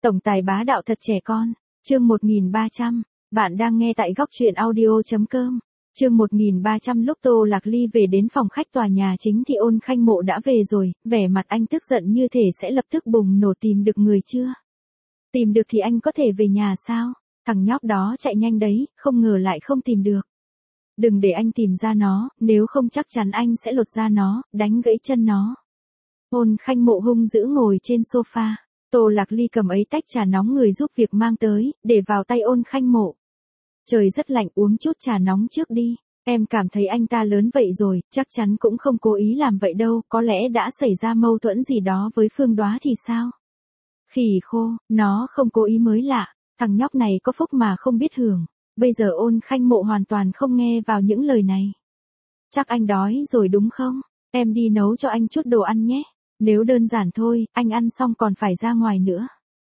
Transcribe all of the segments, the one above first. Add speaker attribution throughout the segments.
Speaker 1: Tổng tài bá đạo thật trẻ con. Chương 1300. Bạn đang nghe tại góc truyện audio.com. Chương 1300. Lúc Tô Lạc Ly về đến phòng khách tòa nhà chính thì Ôn Khanh Mộ đã về rồi, vẻ mặt anh tức giận như thể sẽ lập tức bùng nổ. Tìm được người chưa? Tìm được thì anh có thể về nhà sao? Thằng nhóc đó chạy nhanh đấy, không ngờ lại không tìm được. Đừng để anh tìm ra nó, nếu không chắc chắn anh sẽ lột da nó, đánh gãy chân nó. Ôn Khanh Mộ hung dữ ngồi trên sofa. Tô Lạc Ly cầm ấy tách trà nóng người giúp việc mang tới, để vào tay Ôn Khanh Mộ. Trời rất lạnh, uống chút trà nóng trước đi. Em cảm thấy anh ta lớn vậy rồi, chắc chắn cũng không cố ý làm vậy đâu, có lẽ đã xảy ra mâu thuẫn gì đó với Phương Đoá thì sao? Khỉ khô, nó không cố ý mới lạ, thằng nhóc này có phúc mà không biết hưởng. Bây giờ Ôn Khanh Mộ hoàn toàn không nghe vào những lời này. Chắc anh đói rồi đúng không? Em đi nấu cho anh chút đồ ăn nhé. Nếu đơn giản thôi, anh ăn xong còn phải ra ngoài nữa.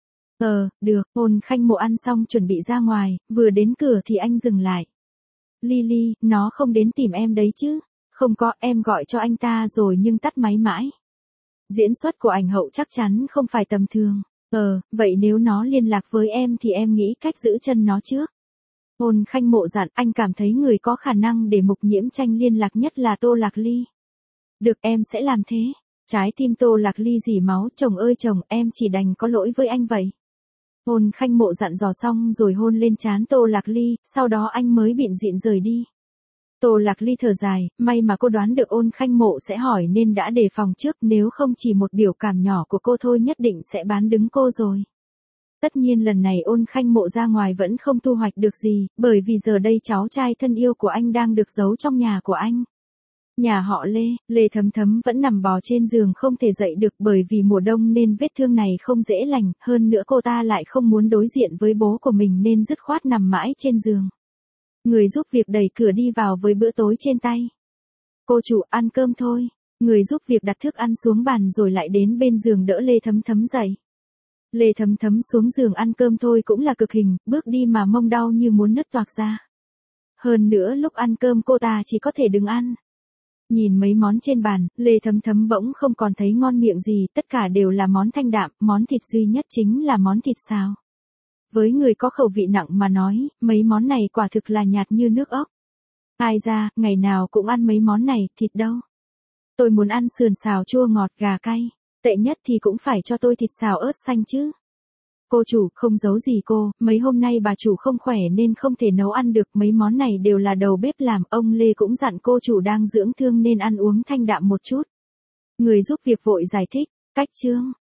Speaker 1: Được. Ôn Khanh Mộ ăn xong chuẩn bị ra ngoài, vừa đến cửa thì anh dừng lại. Lily, nó không đến tìm em đấy chứ? Không có, em gọi cho anh ta rồi nhưng tắt máy mãi. Diễn xuất của ảnh hậu chắc chắn không phải tầm thường. Vậy nếu nó liên lạc với em thì em nghĩ cách giữ chân nó trước. Ôn Khanh Mộ dặn, anh cảm thấy người có khả năng để Mục Nhiễm Tranh liên lạc nhất là Tô Lạc Ly. Được, em sẽ làm thế. Trái tim Tô Lạc Ly rỉ máu, chồng ơi chồng, em chỉ đành có lỗi với anh vậy. Ôn Khanh Mộ dặn dò xong rồi hôn lên trán Tô Lạc Ly, sau đó anh mới bịn rịn rời đi. Tô Lạc Ly thở dài, may mà cô đoán được Ôn Khanh Mộ sẽ hỏi nên đã đề phòng trước, nếu không chỉ một biểu cảm nhỏ của cô thôi nhất định sẽ bán đứng cô rồi. Tất nhiên lần này Ôn Khanh Mộ ra ngoài vẫn không thu hoạch được gì, bởi vì giờ đây cháu trai thân yêu của anh đang được giấu trong nhà của anh. Nhà họ Lê Thấm Thấm vẫn nằm bò trên giường không thể dậy được bởi vì mùa đông nên vết thương này không dễ lành, hơn nữa cô ta lại không muốn đối diện với bố của mình nên dứt khoát nằm mãi trên giường. Người giúp việc đẩy cửa đi vào với bữa tối trên tay. Cô chủ, ăn cơm thôi. Người giúp việc đặt thức ăn xuống bàn rồi lại đến bên giường đỡ Lê Thấm Thấm dậy. Lê Thấm Thấm xuống giường ăn cơm thôi cũng là cực hình, bước đi mà mông đau như muốn nứt toạc ra. Hơn nữa lúc ăn cơm cô ta chỉ có thể đứng ăn. Nhìn mấy món trên bàn, Lê Thấm Thấm bỗng không còn thấy ngon miệng gì, tất cả đều là món thanh đạm, món thịt duy nhất chính là món thịt xào. Với người có khẩu vị nặng mà nói, mấy món này quả thực là nhạt như nước ốc. Ai ra, ngày nào cũng ăn mấy món này, thịt đâu. Tôi muốn ăn sườn xào chua ngọt gà cay, tệ nhất thì cũng phải cho tôi thịt xào ớt xanh chứ. Cô chủ, không giấu gì cô, mấy hôm nay bà chủ không khỏe nên không thể nấu ăn được, mấy món này đều là đầu bếp làm, ông Lê cũng dặn cô chủ đang dưỡng thương nên ăn uống thanh đạm một chút. Người giúp việc vội giải thích, cách chương,